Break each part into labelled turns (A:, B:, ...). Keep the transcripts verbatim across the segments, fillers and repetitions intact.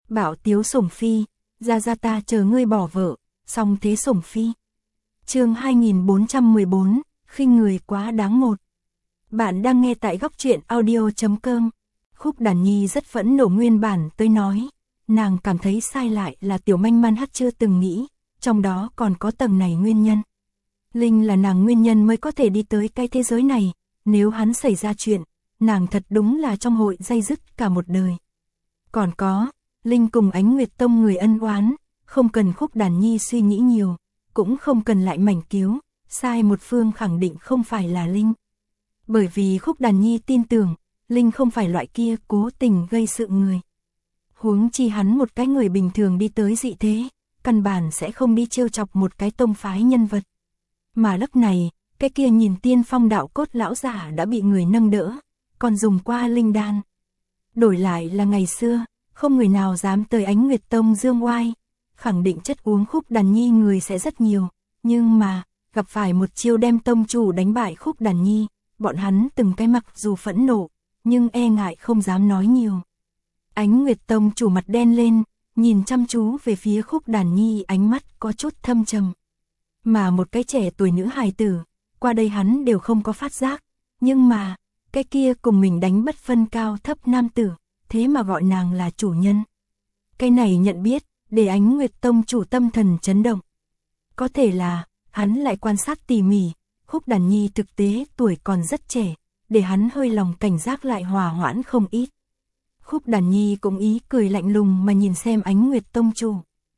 A: Bảo tiếu sủng phi, ra ra ta chờ ngươi bỏ vợ, xong thế sủng phi. Chương hai nghìn bốn trăm mười bốn, khinh người quá đáng một. Bạn đang nghe tại góc truyện audio chấm com. Khúc Đàn Nhi rất phẫn nộ, nguyên bản tới nói, nàng cảm thấy sai lại là Tiểu Manh Man Hắc chưa từng nghĩ, trong đó còn có tầng này nguyên nhân. Linh là nàng nguyên nhân mới có thể đi tới cái thế giới này, nếu hắn xảy ra chuyện, nàng thật đúng là trong hội day dứt cả một đời. Còn có, Linh cùng Ánh Nguyệt Tông người ân oán, không cần Khúc Đàn Nhi suy nghĩ nhiều, cũng không cần lại mảnh cứu, sai một phương khẳng định không phải là Linh. Bởi vì Khúc Đàn Nhi tin tưởng, Linh không phải loại kia cố tình gây sự người. Huống chi hắn một cái người bình thường đi tới dị thế, căn bản sẽ không đi trêu chọc một cái tông phái nhân vật. Mà lúc này, cái kia nhìn tiên phong đạo cốt lão giả đã bị người nâng đỡ, còn dùng qua linh đan. Đổi lại là ngày xưa, không người nào dám tới Ánh Nguyệt Tông dương oai, khẳng định chất uống Khúc Đàn Nhi người sẽ rất nhiều, nhưng mà, gặp phải một chiêu đem tông chủ đánh bại Khúc Đàn Nhi, bọn hắn từng cái mặc dù phẫn nộ, nhưng e ngại không dám nói nhiều. Ánh Nguyệt Tông chủ mặt đen lên, nhìn chăm chú về phía Khúc Đàn Nhi, ánh mắt có chút thâm trầm. Mà một cái trẻ tuổi nữ hài tử, qua đây hắn đều không có phát giác, nhưng mà, cái kia cùng mình đánh bất phân cao thấp nam tử, thế mà gọi nàng là chủ nhân. Cái này nhận biết, để Ánh Nguyệt Tông chủ tâm thần chấn động. Có thể là, hắn lại quan sát tỉ mỉ, Khúc Đàn Nhi thực tế tuổi còn rất trẻ, để hắn hơi lòng cảnh giác lại hòa hoãn không ít. Khúc Đàn Nhi cũng ý cười lạnh lùng mà nhìn xem Ánh Nguyệt Tông chủ.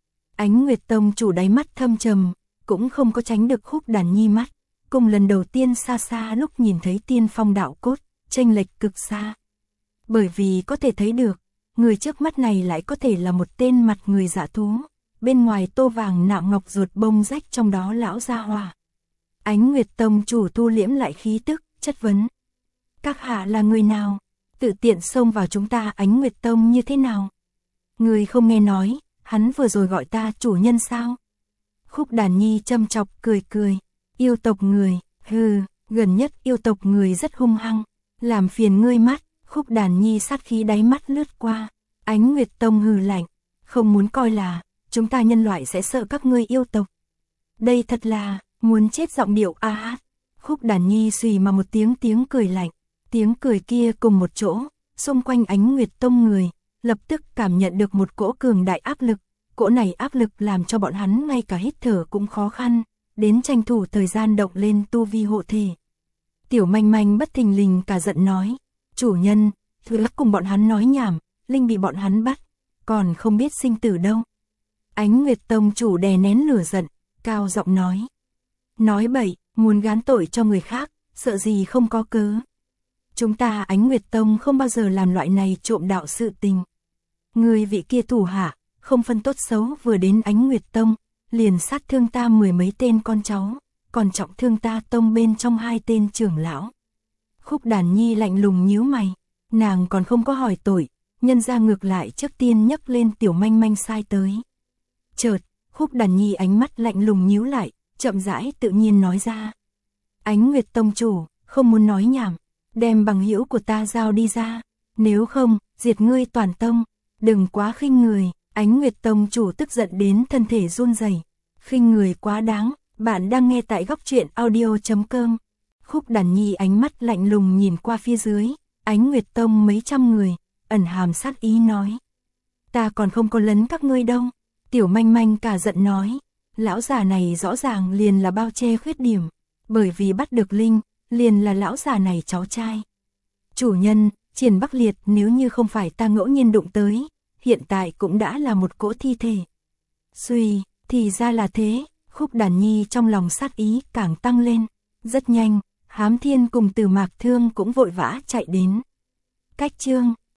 A: Ánh Nguyệt Tông chủ đáy mắt thâm trầm, cũng không có tránh được Khúc Đàn Nhi mắt, cùng lần đầu tiên xa xa lúc nhìn thấy tiên phong đạo cốt, chênh lệch cực xa. Bởi vì có thể thấy được, người trước mắt này lại có thể là một tên mặt người dạ thú, bên ngoài tô vàng nạm ngọc ruột bông rách trong đó lão gia hòa. Ánh Nguyệt Tông chủ thu liễm lại khí tức, chất vấn. Các hạ là người nào? Tự tiện xông vào chúng ta Ánh Nguyệt Tông như thế nào? Người không nghe nói, hắn vừa rồi gọi ta chủ nhân sao? Khúc Đàn Nhi châm chọc cười cười. Yêu tộc người, hừ, gần nhất yêu tộc người rất hung hăng, làm phiền ngươi mắt. Khúc Đàn Nhi sát khí đáy mắt lướt qua. Ánh Nguyệt Tông hừ lạnh, không muốn coi là chúng ta nhân loại sẽ sợ các ngươi yêu tộc. Đây thật là muốn chết giọng điệu a hát. Khúc Đàn Nhi xùy mà một tiếng tiếng cười lạnh, tiếng cười kia cùng một chỗ, xung quanh Ánh Nguyệt Tông người, lập tức cảm nhận được một cỗ cường đại áp lực, cỗ này áp lực làm cho bọn hắn ngay cả hít thở cũng khó khăn, đến tranh thủ thời gian động lên tu vi hộ thể. Tiểu Manh Manh bất thình lình cả giận nói, chủ nhân, thứ cùng bọn hắn nói nhảm, Linh bị bọn hắn bắt, còn không biết sinh tử đâu. Ánh Nguyệt Tông chủ đè nén lửa giận, cao giọng nói. Nói bậy, muốn gán tội cho người khác, sợ gì không có cớ. Chúng ta Ánh Nguyệt Tông không bao giờ làm loại này trộm đạo sự tình. Người vị kia thủ hạ, không phân tốt xấu vừa đến Ánh Nguyệt Tông, liền sát thương ta mười mấy tên con cháu, còn trọng thương ta tông bên trong hai tên trưởng lão. Khúc Đàn Nhi lạnh lùng nhíu mày, nàng còn không có hỏi tội, nhân ra ngược lại trước tiên nhấc lên Tiểu Manh Manh sai tới. Chợt, Khúc Đàn Nhi ánh mắt lạnh lùng nhíu lại, chậm rãi tự nhiên nói ra. Ánh Nguyệt Tông chủ, không muốn nói nhảm, đem bằng hữu của ta giao đi ra, nếu không, diệt ngươi toàn tông, đừng quá khinh người. Ánh Nguyệt Tông chủ tức giận đến thân thể run rẩy. Khinh người quá đáng, bạn đang nghe tại góc truyện audio chấm com. Khúc Đàn Nhi ánh mắt lạnh lùng nhìn qua phía dưới, Ánh Nguyệt Tông mấy trăm người, ẩn hàm sát ý nói. Ta còn không có lấn các ngươi đâu. Tiểu Manh Manh cả giận nói, lão già này rõ ràng liền là bao che khuyết điểm, bởi vì bắt được Linh, liền là lão già này cháu trai. Chủ nhân, Triển Bắc Liệt nếu như không phải ta ngẫu nhiên đụng tới, hiện tại cũng đã là một cỗ thi thể. Suy, thì ra là thế, Khúc Đàn Nhi trong lòng sát ý càng tăng lên. Rất nhanh, Hám Thiên cùng Từ Mạc Thương cũng vội vã chạy đến. Cách chương